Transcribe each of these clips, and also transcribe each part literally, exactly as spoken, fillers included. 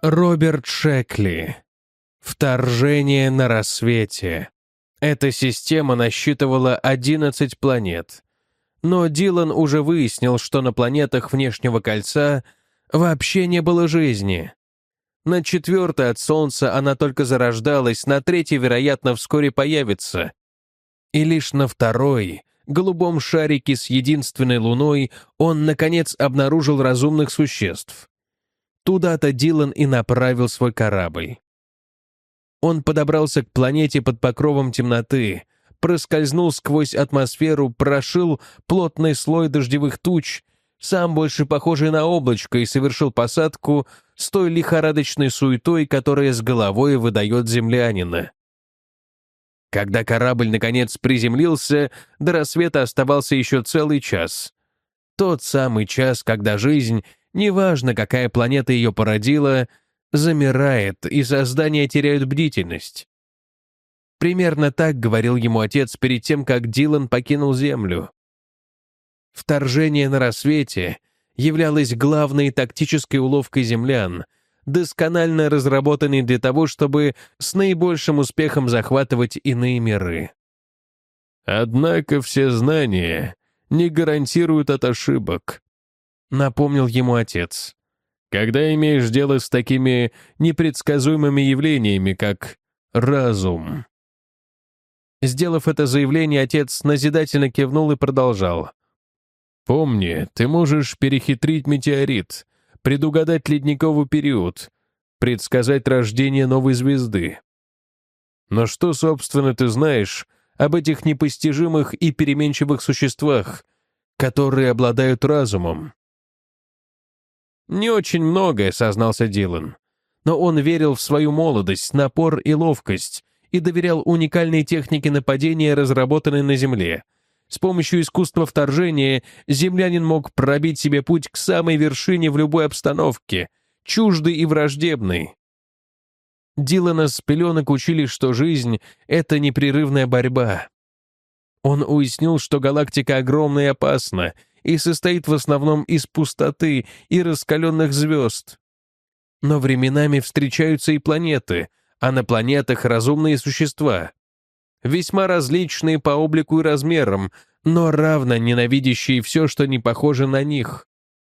Роберт Шекли. Вторжение на рассвете. Эта система насчитывала одиннадцать планет. Но Дилан уже выяснил, что на планетах внешнего кольца вообще не было жизни. На четвертой от Солнца она только зарождалась, на третьей, вероятно, вскоре появится. И лишь на второй, голубом шарике с единственной луной, он, наконец, обнаружил разумных существ. Туда-то Дилан и направил свой корабль. Он подобрался к планете под покровом темноты, проскользнул сквозь атмосферу, прошил плотный слой дождевых туч, сам больше похожий на облачко, и совершил посадку с той лихорадочной суетой, которая с головой выдает землянина. Когда корабль, наконец, приземлился, до рассвета оставался еще целый час. Тот самый час, когда жизнь, неважно, какая планета ее породила, замирает, и создания теряют бдительность. Примерно так говорил ему отец перед тем, как Дилан покинул Землю. Вторжение на рассвете являлось главной тактической уловкой землян, досконально разработанной для того, чтобы с наибольшим успехом захватывать иные миры. «Однако все знания не гарантируют от ошибок», — напомнил ему отец. «Когда имеешь дело с такими непредсказуемыми явлениями, как разум». Сделав это заявление, отец назидательно кивнул и продолжал. «Помни, ты можешь перехитрить метеорит, предугадать ледниковый период, предсказать рождение новой звезды. Но что, собственно, ты знаешь об этих непостижимых и переменчивых существах, которые обладают разумом?» «Не очень многое», — сознался Дилан. Но он верил в свою молодость, напор и ловкость и доверял уникальной технике нападения, разработанной на Земле. С помощью искусства вторжения землянин мог пробить себе путь к самой вершине в любой обстановке, чуждой и враждебной. Дилана с пеленок учили, что жизнь — это непрерывная борьба. Он уяснил, что галактика огромна и опасна, и состоит в основном из пустоты и раскаленных звезд. Но временами встречаются и планеты, а на планетах разумные существа. Весьма различные по облику и размерам, но равно ненавидящие все, что не похоже на них.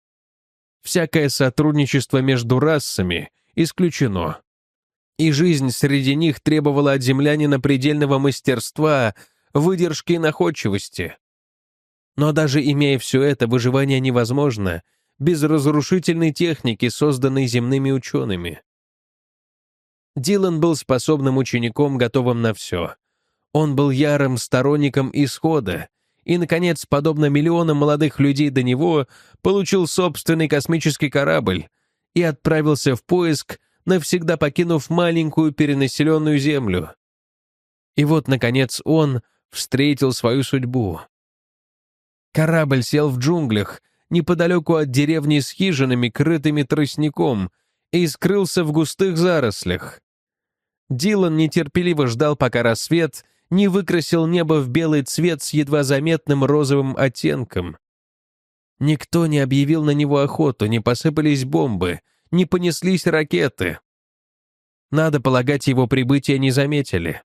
Всякое сотрудничество между расами исключено. И жизнь среди них требовала от землянина предельного мастерства, выдержки и находчивости. Но даже имея все это, выживание невозможно без разрушительной техники, созданной земными учеными. Дилан был способным учеником, готовым на все. Он был ярым сторонником исхода и, наконец, подобно миллионам молодых людей до него, получил собственный космический корабль и отправился в поиск, навсегда покинув маленькую перенаселенную Землю. И вот, наконец, он встретил свою судьбу. Корабль сел в джунглях, неподалеку от деревни с хижинами, крытыми тростником, и скрылся в густых зарослях. Дилан нетерпеливо ждал, пока рассвет не выкрасил небо в белый цвет с едва заметным розовым оттенком. Никто не объявил на него охоту, не посыпались бомбы, не понеслись ракеты. Надо полагать, его прибытие не заметили.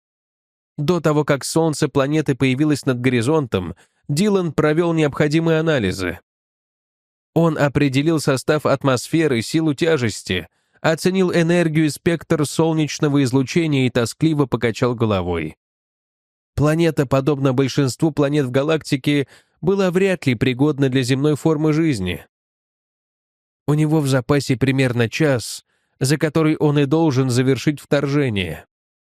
До того, как солнце планеты появилось над горизонтом, Дилан провел необходимые анализы. Он определил состав атмосферы, силу тяжести, оценил энергию и спектр солнечного излучения и тоскливо покачал головой. Планета, подобно большинству планет в галактике, была вряд ли пригодна для земной формы жизни. У него в запасе примерно час, за который он и должен завершить вторжение.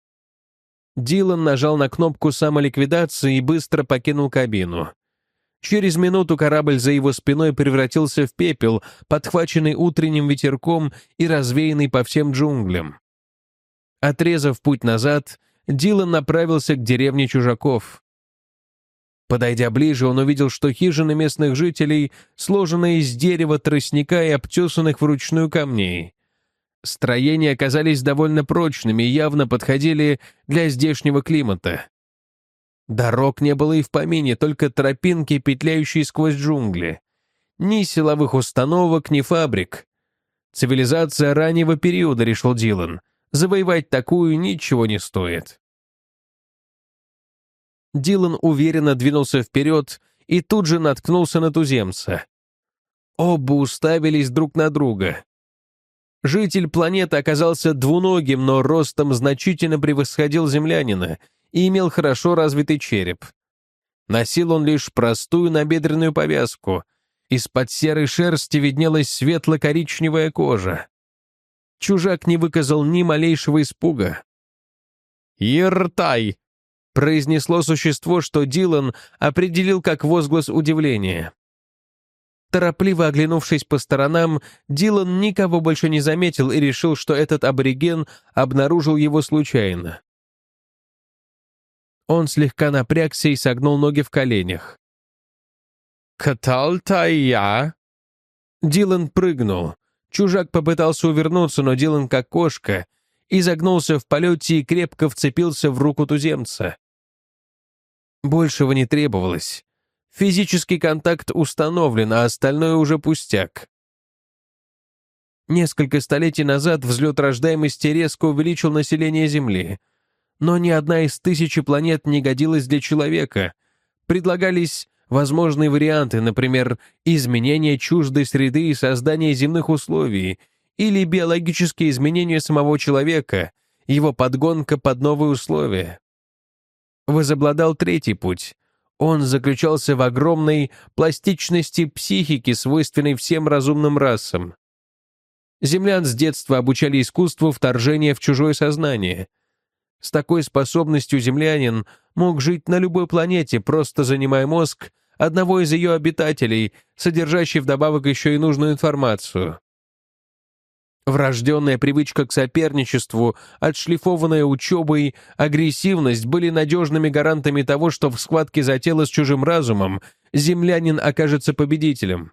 Дилан нажал на кнопку самоликвидации и быстро покинул кабину. Через минуту корабль за его спиной превратился в пепел, подхваченный утренним ветерком и развеянный по всем джунглям. Отрезав путь назад, Дилан направился к деревне чужаков. Подойдя ближе, он увидел, что хижины местных жителей сложены из дерева, тростника и обтесанных вручную камней. Строения оказались довольно прочными и явно подходили для здешнего климата. Дорог не было и в помине, только тропинки, петляющие сквозь джунгли. Ни силовых установок, ни фабрик. Цивилизация раннего периода, решил Дилан. Завоевать такую ничего не стоит. Дилан уверенно двинулся вперед и тут же наткнулся на туземца. Оба уставились друг на друга. Житель планеты оказался двуногим, но ростом значительно превосходил землянина и имел хорошо развитый череп. Носил он лишь простую набедренную повязку. Из-под серой шерсти виднелась светло-коричневая кожа. Чужак не выказал ни малейшего испуга. «Ертай!» — произнесло существо, что Дилан определил как возглас удивления. Торопливо оглянувшись по сторонам, Дилан никого больше не заметил и решил, что этот абориген обнаружил его случайно. Он слегка напрягся и согнул ноги в коленях. «Катал-та-я!» Дилан прыгнул. Чужак попытался увернуться, но Дилан, как кошка, изогнулся в полете и крепко вцепился в руку туземца. Большего не требовалось. Физический контакт установлен, а остальное уже пустяк. Несколько столетий назад взлет рождаемости резко увеличил население Земли. Но ни одна из тысячи планет не годилась для человека. Предлагались возможные варианты, например, изменение чуждой среды и создание земных условий, или биологические изменения самого человека, его подгонка под новые условия. Возобладал третий путь. Он заключался в огромной пластичности психики, свойственной всем разумным расам. Землян с детства обучали искусству вторжения в чужое сознание. С такой способностью землянин мог жить на любой планете, просто занимая мозг одного из ее обитателей, содержащий вдобавок еще и нужную информацию. Врожденная привычка к соперничеству, отшлифованная учебой, агрессивность были надежными гарантами того, что в схватке за тело с чужим разумом землянин окажется победителем.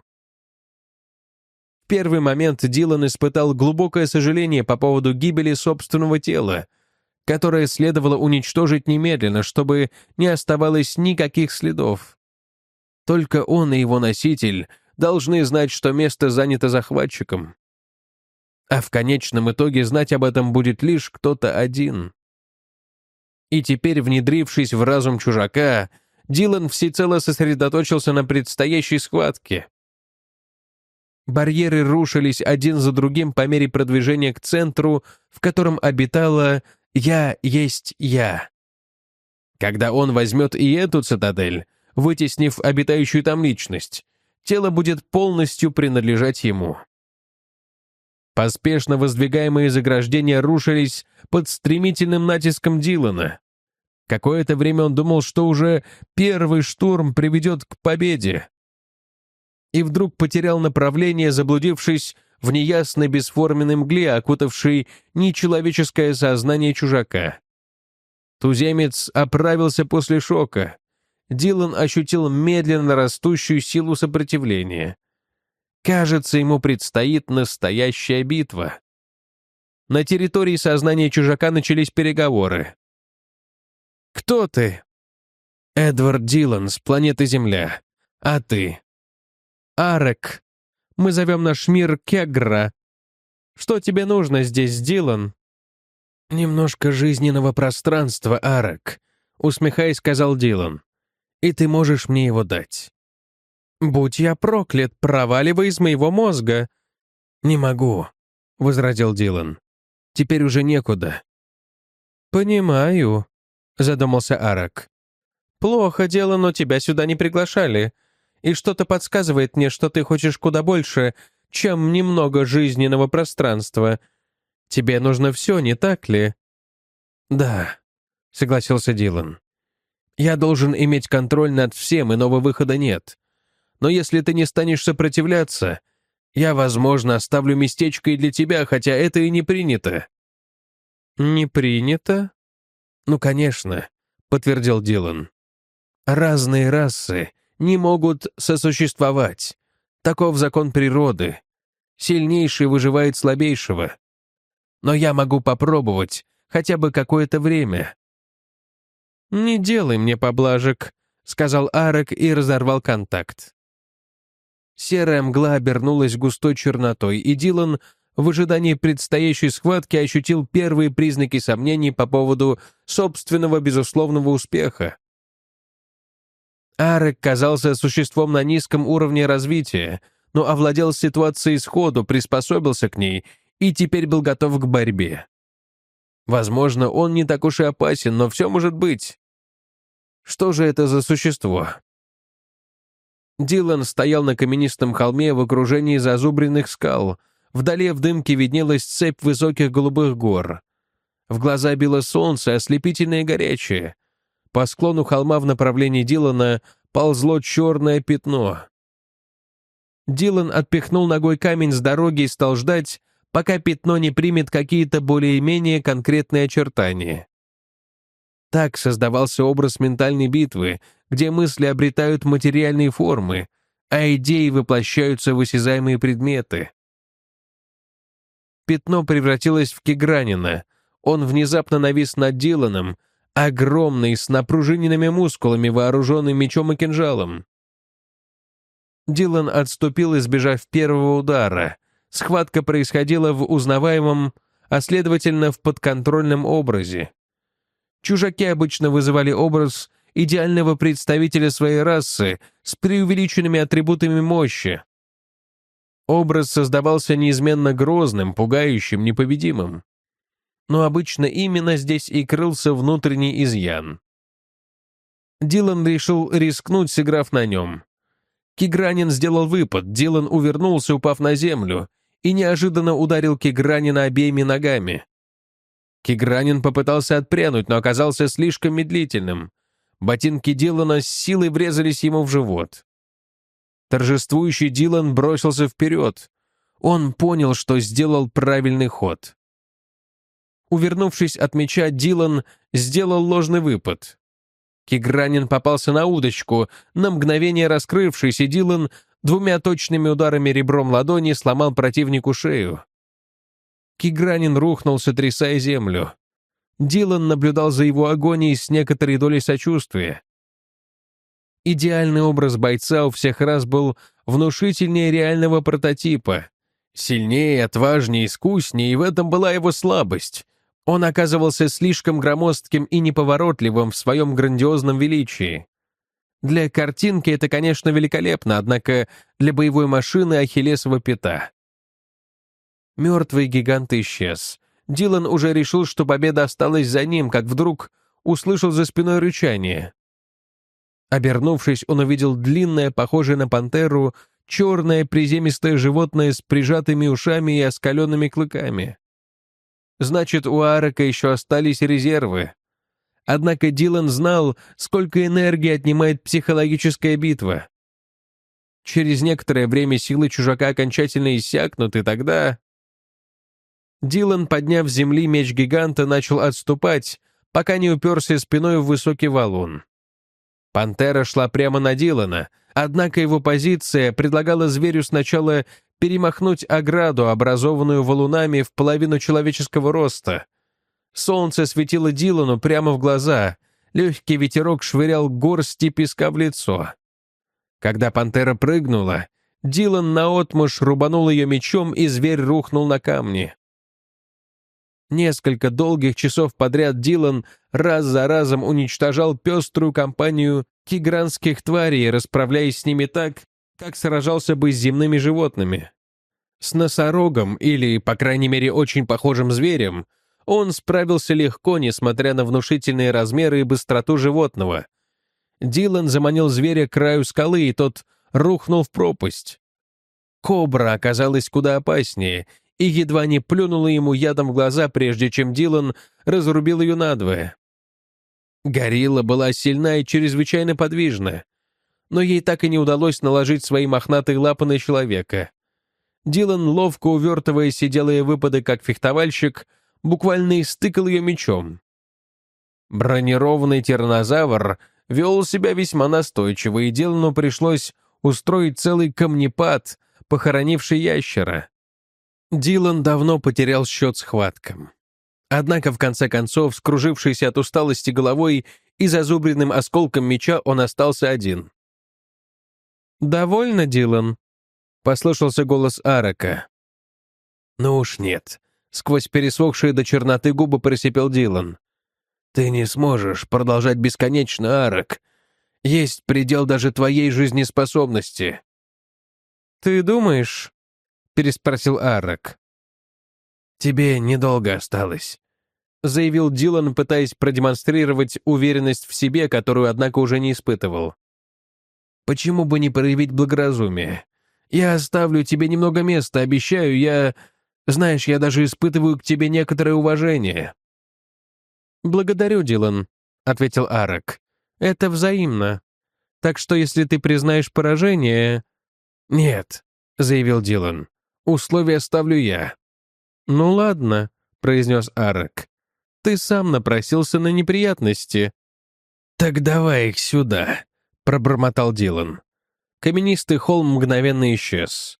В первый момент Дилан испытал глубокое сожаление по поводу гибели собственного тела, которое следовало уничтожить немедленно, чтобы не оставалось никаких следов. Только он и его носитель должны знать, что место занято захватчиком. А в конечном итоге знать об этом будет лишь кто-то один. И теперь, внедрившись в разум чужака, Дилан всецело сосредоточился на предстоящей схватке. Барьеры рушились один за другим по мере продвижения к центру, в котором обитала «Я есть я». Когда он возьмет и эту цитадель, вытеснив обитающую там личность, тело будет полностью принадлежать ему. Поспешно воздвигаемые заграждения рушились под стремительным натиском Дилана. Какое-то время он думал, что уже первый штурм приведет к победе. И вдруг потерял направление, заблудившись в неясной бесформенной мгле, окутавшей нечеловеческое сознание чужака. Туземец оправился после шока. Дилан ощутил медленно растущую силу сопротивления. Кажется, ему предстоит настоящая битва. На территории сознания чужака начались переговоры. «Кто ты?» «Эдвард Дилан с планеты Земля. А ты?» «Арек. Мы зовем наш мир Кегра. Что тебе нужно здесь, Дилан?» «Немножко жизненного пространства, Арек», — усмехаясь, сказал Дилан. «И ты можешь мне его дать». «Будь я проклят, проваливай из моего мозга». «Не могу», — возразил Дилан. «Теперь уже некуда». «Понимаю», — задумался Арек. «Плохо дело, но тебя сюда не приглашали. И что-то подсказывает мне, что ты хочешь куда больше, чем немного жизненного пространства. Тебе нужно все, не так ли?» «Да», — согласился Дилан. «Я должен иметь контроль над всем, иного выхода нет. Но если ты не станешь сопротивляться, я, возможно, оставлю местечко и для тебя, хотя это и не принято». «Не принято?» «Ну, конечно», — подтвердил Дилан. «Разные расы не могут сосуществовать. Таков закон природы. Сильнейший выживает слабейшего. Но я могу попробовать хотя бы какое-то время». «Не делай мне поблажек», — сказал Арек и разорвал контакт. Серая мгла обернулась густой чернотой, и Дилан в ожидании предстоящей схватки ощутил первые признаки сомнений по поводу собственного безусловного успеха. Арек казался существом на низком уровне развития, но овладел ситуацией сходу, приспособился к ней и теперь был готов к борьбе. Возможно, он не так уж и опасен, но все может быть. Что же это за существо? Дилан стоял на каменистом холме в окружении зазубренных скал. Вдали в дымке виднелась цепь высоких голубых гор. В глаза било солнце, ослепительное и горячее. По склону холма в направлении Дилана ползло черное пятно. Дилан отпихнул ногой камень с дороги и стал ждать, пока пятно не примет какие-то более-менее конкретные очертания. Так создавался образ ментальной битвы, где мысли обретают материальные формы, а идеи воплощаются в осязаемые предметы. Пятно превратилось в Кигранина. Он внезапно навис над Диланом, огромный, с напружиненными мускулами, вооруженный мечом и кинжалом. Дилан отступил, избежав первого удара. Схватка происходила в узнаваемом, а следовательно, в подконтрольном образе. Чужаки обычно вызывали образ идеального представителя своей расы с преувеличенными атрибутами мощи. Образ создавался неизменно грозным, пугающим, непобедимым. Но обычно именно здесь и крылся внутренний изъян. Дилан решил рискнуть, сыграв на нем. Кигранин сделал выпад, Дилан увернулся, упав на землю, и неожиданно ударил Кигранина обеими ногами. Кигранин попытался отпрянуть, но оказался слишком медлительным. Ботинки Дилана с силой врезались ему в живот. Торжествующий Дилан бросился вперед. Он понял, что сделал правильный ход. Увернувшись от меча, Дилан сделал ложный выпад. Кигранин попался на удочку, на мгновение раскрывшись, и Дилан двумя точными ударами ребром ладони сломал противнику шею. Кигранин рухнул, сотрясая землю. Дилан наблюдал за его агонией с некоторой долей сочувствия. Идеальный образ бойца у всех раз был внушительнее реального прототипа. Сильнее, отважнее, искуснее, и в этом была его слабость. Он оказывался слишком громоздким и неповоротливым в своем грандиозном величии. Для картинки это, конечно, великолепно, однако для боевой машины ахиллесова пята. Мертвый гигант исчез. Дилан уже решил, что победа осталась за ним, как вдруг услышал за спиной рычание. Обернувшись, он увидел длинное, похожее на пантеру, черное приземистое животное с прижатыми ушами и оскаленными клыками. Значит, у Арека еще остались резервы. Однако Дилан знал, сколько энергии отнимает психологическая битва. Через некоторое время силы чужака окончательно иссякнут, и тогда... Дилан, подняв с земли меч гиганта, начал отступать, пока не уперся спиной в высокий валун. Пантера шла прямо на Дилана, однако его позиция предлагала зверю сначала перемахнуть ограду, образованную валунами в половину человеческого роста. Солнце светило Дилану прямо в глаза, легкий ветерок швырял горсти песка в лицо. Когда пантера прыгнула, Дилан наотмашь рубанул ее мечом, и зверь рухнул на камни. Несколько долгих часов подряд Дилан раз за разом уничтожал пеструю компанию кигранских тварей, расправляясь с ними так, как сражался бы с земными животными. С носорогом, или, по крайней мере, очень похожим зверем, он справился легко, несмотря на внушительные размеры и быстроту животного. Дилан заманил зверя к краю скалы, и тот рухнул в пропасть. Кобра оказалась куда опаснее и едва не плюнула ему ядом в глаза, прежде чем Дилан разрубил ее надвое. Горилла была сильна и чрезвычайно подвижна, но ей так и не удалось наложить свои мохнатые лапы на человека. Дилан, ловко увертываясь и делая выпады как фехтовальщик, буквально истыкал ее мечом. Бронированный тираннозавр вел себя весьма настойчиво, и Дилану пришлось устроить целый камнепад, похоронивший ящера. Дилан давно потерял счет схваткам. Однако, в конце концов, скружившийся от усталости головой и зазубренным осколком меча, он остался один. «Довольно, Дилан?» — послышался голос Арека. «Ну уж нет», — сквозь пересохшие до черноты губы просипел Дилан. «Ты не сможешь продолжать бесконечно, Арок. Есть предел даже твоей жизнеспособности». «Ты думаешь?» — переспросил Арок. «Тебе недолго осталось», — заявил Дилан, пытаясь продемонстрировать уверенность в себе, которую, однако, уже не испытывал. «Почему бы не проявить благоразумие? Я оставлю тебе немного места, обещаю, я... Знаешь, я даже испытываю к тебе некоторое уважение». «Благодарю, Дилан», — ответил Арок. «Это взаимно. Так что, если ты признаешь поражение...» «Нет», — заявил Дилан. «Условия ставлю я». «Ну ладно», — произнес Арок. «Ты сам напросился на неприятности». «Так давай их сюда», — пробормотал Дилан. Каменистый холм мгновенно исчез.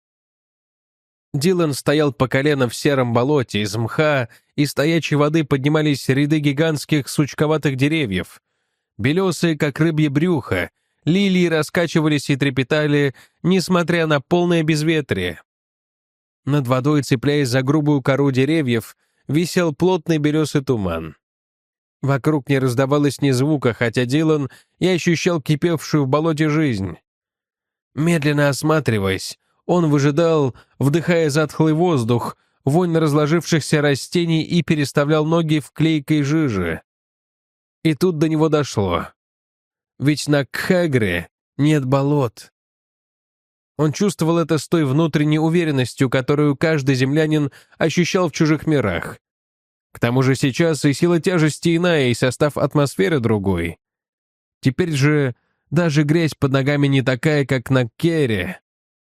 Дилан стоял по колено в сером болоте, из мха и стоячей воды поднимались ряды гигантских сучковатых деревьев. Белесые, как рыбье брюхо, лилии раскачивались и трепетали, несмотря на полное безветрие. Над водой, цепляясь за грубую кору деревьев, висел плотный белесый туман. Вокруг не раздавалось ни звука, хотя Дилан и ощущал кипевшую в болоте жизнь. Медленно осматриваясь, он выжидал, вдыхая затхлый воздух, вонь разложившихся растений и переставлял ноги в клейкой жиже. И тут до него дошло. Ведь на Кхагре нет болот. Он чувствовал это с той внутренней уверенностью, которую каждый землянин ощущал в чужих мирах. К тому же сейчас и сила тяжести иная, и состав атмосферы другой. Теперь же даже грязь под ногами не такая, как на Кере.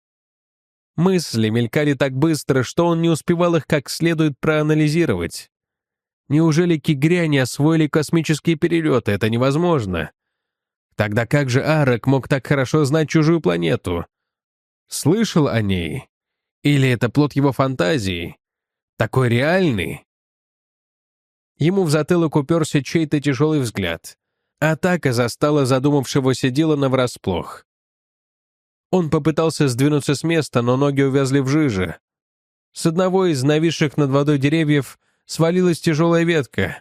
Мысли мелькали так быстро, что он не успевал их как следует проанализировать. Неужели кигряне освоили космические перелеты? Это невозможно. Тогда как же Арок мог так хорошо знать чужую планету? Слышал о ней? Или это плод его фантазии? Такой реальный? Ему в затылок уперся чей-то тяжелый взгляд. Атака застала задумавшегося Дилана врасплох. Он попытался сдвинуться с места, но ноги увязли в жиже. С одного из нависших над водой деревьев свалилась тяжелая ветка.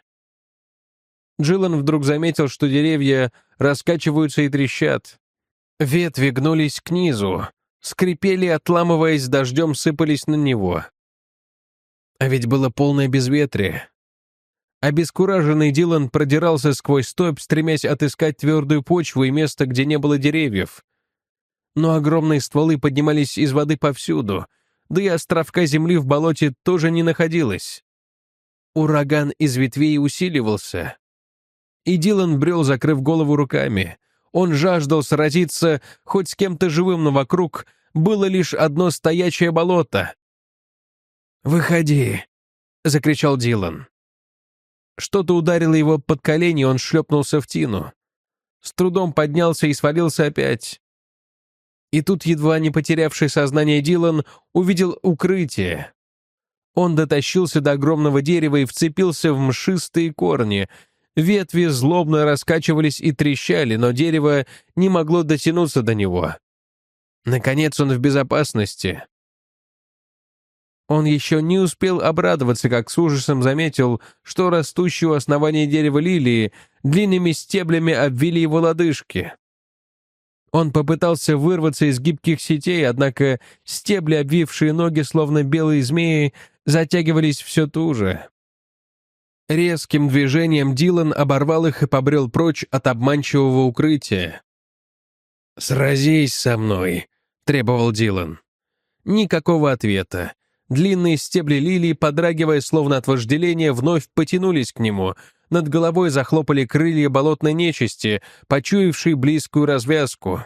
Джилан вдруг заметил, что деревья раскачиваются и трещат. Ветви гнулись к низу, скрипели, отламываясь, дождем сыпались на него. А ведь было полное безветрие. Обескураженный Дилан продирался сквозь стойб, стремясь отыскать твердую почву и место, где не было деревьев. Но огромные стволы поднимались из воды повсюду, да и островка земли в болоте тоже не находилось. Ураган из ветвей усиливался. И Дилан брел, закрыв голову руками. Он жаждал сразиться хоть с кем-то живым, но вокруг было лишь одно стоячее болото. «Выходи!» — закричал Дилан. Что-то ударило его под колени, он шлепнулся в тину. С трудом поднялся и свалился опять. И тут, едва не потерявший сознание Дилан, увидел укрытие. Он дотащился до огромного дерева и вцепился в мшистые корни. Ветви злобно раскачивались и трещали, но дерево не могло дотянуться до него. Наконец он в безопасности. Он еще не успел обрадоваться, как с ужасом заметил, что растущие у основания дерева лилии длинными стеблями обвили его лодыжки. Он попытался вырваться из гибких сетей, однако стебли, обвившие ноги, словно белые змеи, затягивались все туже. Резким движением Дилан оборвал их и побрел прочь от обманчивого укрытия. «Сразись со мной», — требовал Дилан. Никакого ответа. Длинные стебли лилии, подрагивая словно от вожделения, вновь потянулись к нему. Над головой захлопали крылья болотной нечисти, почуявшей близкую развязку.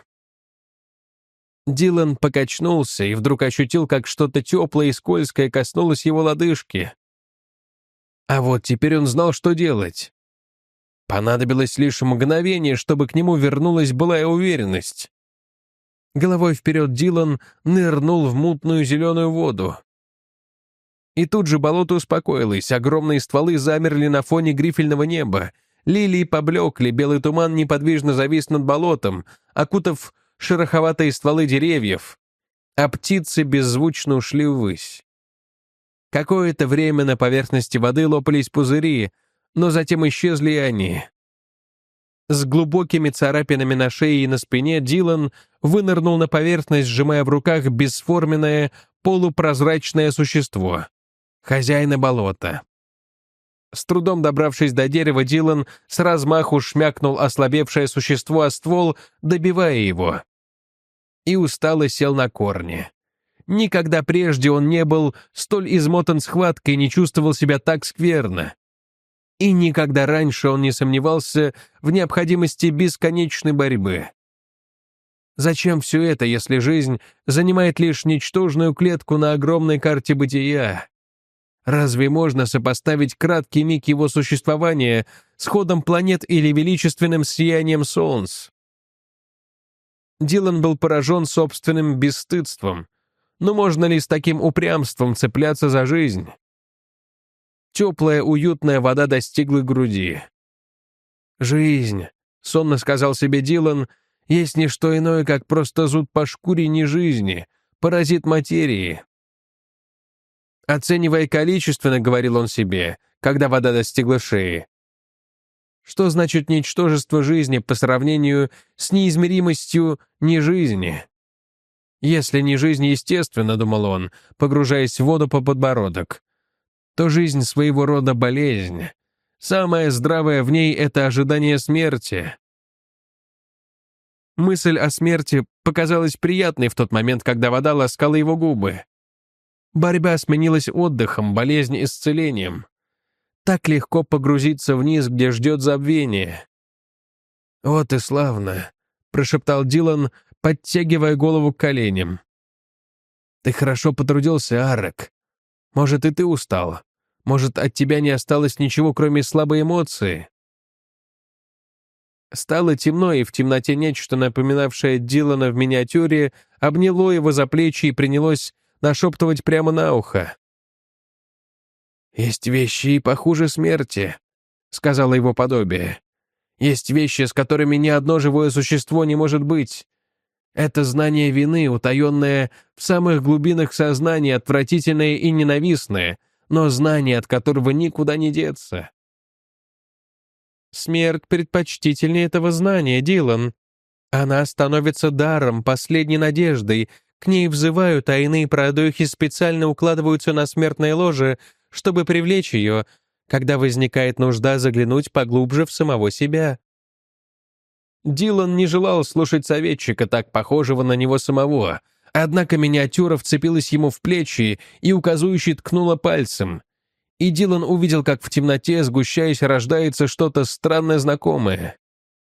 Дилан покачнулся и вдруг ощутил, как что-то теплое и скользкое коснулось его лодыжки. А вот теперь он знал, что делать. Понадобилось лишь мгновение, чтобы к нему вернулась былая уверенность. Головой вперед Дилан нырнул в мутную зеленую воду. И тут же болото успокоилось, огромные стволы замерли на фоне грифельного неба, лилии поблекли, белый туман неподвижно завис над болотом, окутав шероховатые стволы деревьев, а птицы беззвучно ушли ввысь. Какое-то время на поверхности воды лопались пузыри, но затем исчезли и они. С глубокими царапинами на шее и на спине Дилан вынырнул на поверхность, сжимая в руках бесформенное, полупрозрачное существо — хозяина болота. С трудом добравшись до дерева, Дилан с размаху шмякнул ослабевшее существо о ствол, добивая его. И устало сел на корни. Никогда прежде он не был столь измотан схваткой и не чувствовал себя так скверно. И никогда раньше он не сомневался в необходимости бесконечной борьбы. Зачем все это, если жизнь занимает лишь ничтожную клетку на огромной карте бытия? Разве можно сопоставить краткий миг его существования с ходом планет или величественным сиянием солнц? Дилан был поражен собственным бесстыдством. Но можно ли с таким упрямством цепляться за жизнь? Теплая, уютная вода достигла груди. «Жизнь», — сонно сказал себе Дилан, — «есть не что иное, как просто зуд по шкуре нежизни, паразит материи». Оценивая количественно, говорил он себе, когда вода достигла шеи. Что значит ничтожество жизни по сравнению с неизмеримостью нежизни? Если не жизнь естественно, думал он, погружаясь в воду по подбородок, то жизнь своего рода болезнь. Самое здравое в ней — это ожидание смерти. Мысль о смерти показалась приятной в тот момент, когда вода ласкала его губы. Борьба сменилась отдыхом, болезнь — исцелением. Так легко погрузиться вниз, где ждет забвение. «Вот и славно», — прошептал Дилан, подтягивая голову к коленям. «Ты хорошо потрудился, Арек. Может, и ты устал. Может, от тебя не осталось ничего, кроме слабой эмоции». Стало темно, и в темноте нечто, напоминавшее Дилана в миниатюре, обняло его за плечи и принялось нашептывать прямо на ухо. «Есть вещи и похуже смерти», — сказала его подобие. «Есть вещи, с которыми ни одно живое существо не может быть. Это знание вины, утаенное в самых глубинах сознания, отвратительное и ненавистное, но знание, от которого никуда не деться». «Смерть предпочтительнее этого знания, Дилан. Она становится даром, последней надеждой. К ней взывают, а иные продухи специально укладываются на смертное ложе, чтобы привлечь ее, когда возникает нужда заглянуть поглубже в самого себя». Дилан не желал слушать советчика, так похожего на него самого, однако миниатюра вцепилась ему в плечи и указующе ткнула пальцем. И Дилан увидел, как в темноте, сгущаясь, рождается что-то странно знакомое.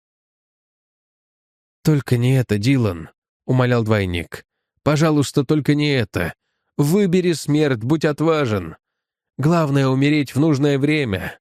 «Только не это, Дилан», — умолял двойник. «Пожалуйста, только не это. Выбери смерть, будь отважен. Главное — умереть в нужное время».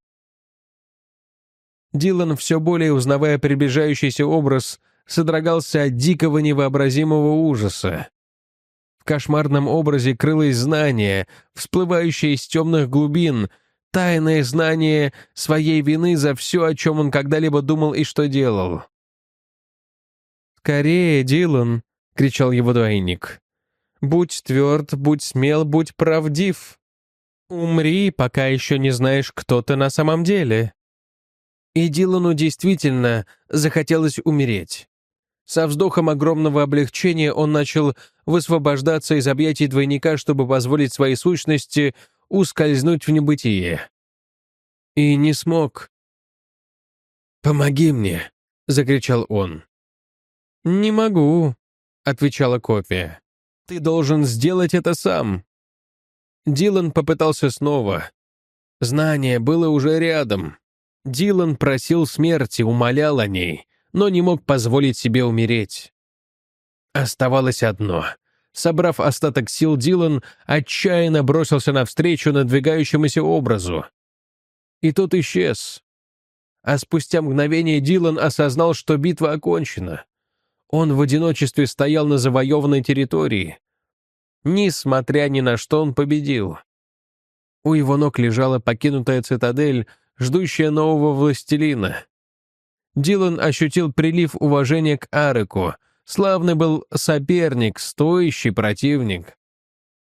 Дилан, все более узнавая приближающийся образ, содрогался от дикого невообразимого ужаса. В кошмарном образе крылось знание, всплывающее из темных глубин, тайное знание своей вины за все, о чем он когда-либо думал и что делал. «Скорее, Дилан!» — кричал его двойник. «Будь тверд, будь смел, будь правдив. Умри, пока еще не знаешь, кто ты на самом деле». И Дилану действительно захотелось умереть. Со вздохом огромного облегчения он начал высвобождаться из объятий двойника, чтобы позволить своей сущности ускользнуть в небытие. И не смог. «Помоги мне!» — закричал он. «Не могу», — отвечала копия. «Ты должен сделать это сам». Дилан попытался снова. Знание было уже рядом. Дилан просил смерти, умолял о ней, но не мог позволить себе умереть. Оставалось одно. Собрав остаток сил, Дилан отчаянно бросился навстречу надвигающемуся образу. И тот исчез. А спустя мгновение Дилан осознал, что битва окончена. Он в одиночестве стоял на завоеванной территории. Несмотря ни на что, он победил. У его ног лежала покинутая цитадель, ждущая нового властелина. Дилан ощутил прилив уважения к Ареку. Славный был соперник, стоящий противник.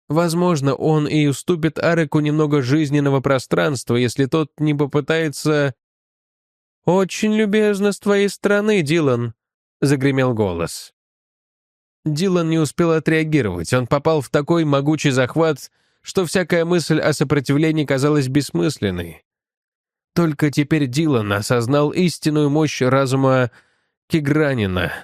Возможно, он и уступит Ареку немного жизненного пространства, если тот не попытается... «Очень любезно с твоей стороны, Дилан», — загремел голос. Дилан не успел отреагировать, он попал в такой могучий захват, что всякая мысль о сопротивлении казалась бессмысленной. Только теперь Дилан осознал истинную мощь разума Кигранина.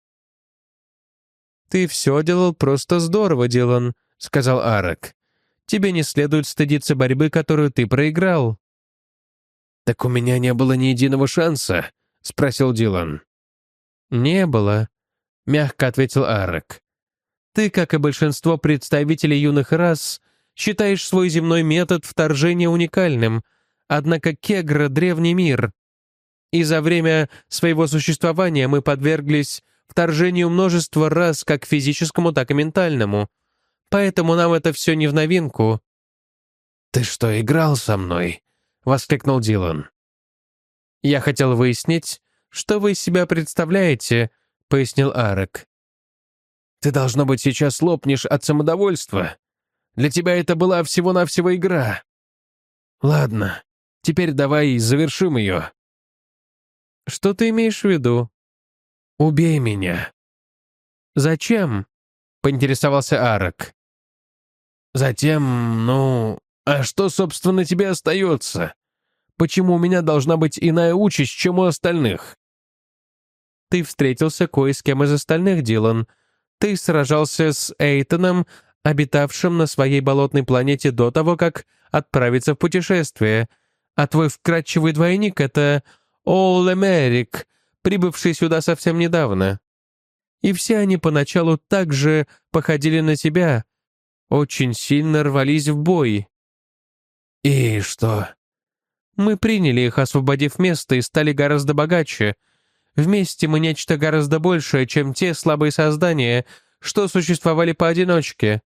«Ты все делал просто здорово, Дилан», — сказал Арек. «Тебе не следует стыдиться борьбы, которую ты проиграл». «Так у меня не было ни единого шанса?» — спросил Дилан. «Не было», — мягко ответил Арек. «Ты, как и большинство представителей юных рас, считаешь свой земной метод вторжения уникальным, однако Кегра — древний мир. И за время своего существования мы подверглись вторжению множества рас как физическому, так и ментальному. Поэтому нам это все не в новинку». «Ты что, играл со мной?» — воскликнул Дилан. «Я хотел выяснить, что вы из себя представляете», — пояснил Арек. «Ты, должно быть, сейчас лопнешь от самодовольства. Для тебя это была всего-навсего игра. Ладно, теперь давай завершим ее». «Что ты имеешь в виду?» «Убей меня». «Зачем?» — поинтересовался Арек. «Затем, ну... А что, собственно, тебе остается? Почему у меня должна быть иная участь, чем у остальных?» «Ты встретился кое с кем из остальных, Дилан. Ты сражался с Эйтоном, обитавшим на своей болотной планете до того, как отправиться в путешествие, а твой вкрадчивый двойник — это Ол Эмерик, прибывший сюда совсем недавно. И все они поначалу также походили на тебя, очень сильно рвались в бой». «И что?» «Мы приняли их, освободив место, и стали гораздо богаче. Вместе мы нечто гораздо большее, чем те слабые создания, что существовали поодиночке».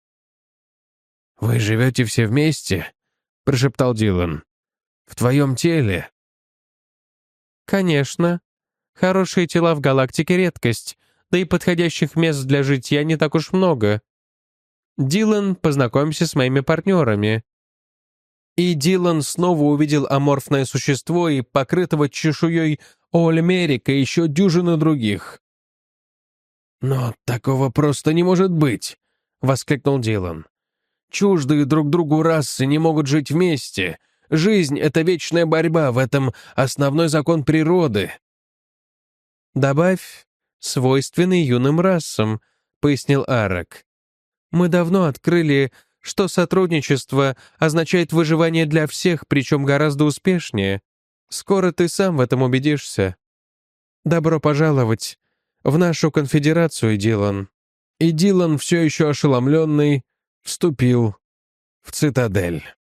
«Вы живете все вместе?» — прошептал Дилан. «В твоем теле?» «Конечно. Хорошие тела в галактике — редкость, да и подходящих мест для житья не так уж много. Дилан, познакомься с моими партнерами». И Дилан снова увидел аморфное существо и покрытого чешуей Оль-Мерика и еще дюжину других. «Но такого просто не может быть!» — воскликнул Дилан. «Чуждые друг другу расы не могут жить вместе. Жизнь — это вечная борьба, в этом основной закон природы». «Добавь свойственный юным расам», — пояснил Арек. «Мы давно открыли, что сотрудничество означает выживание для всех, причем гораздо успешнее. Скоро ты сам в этом убедишься. Добро пожаловать в нашу конфедерацию, Дилан». И Дилан, все еще ошеломленный, вступил в цитадель.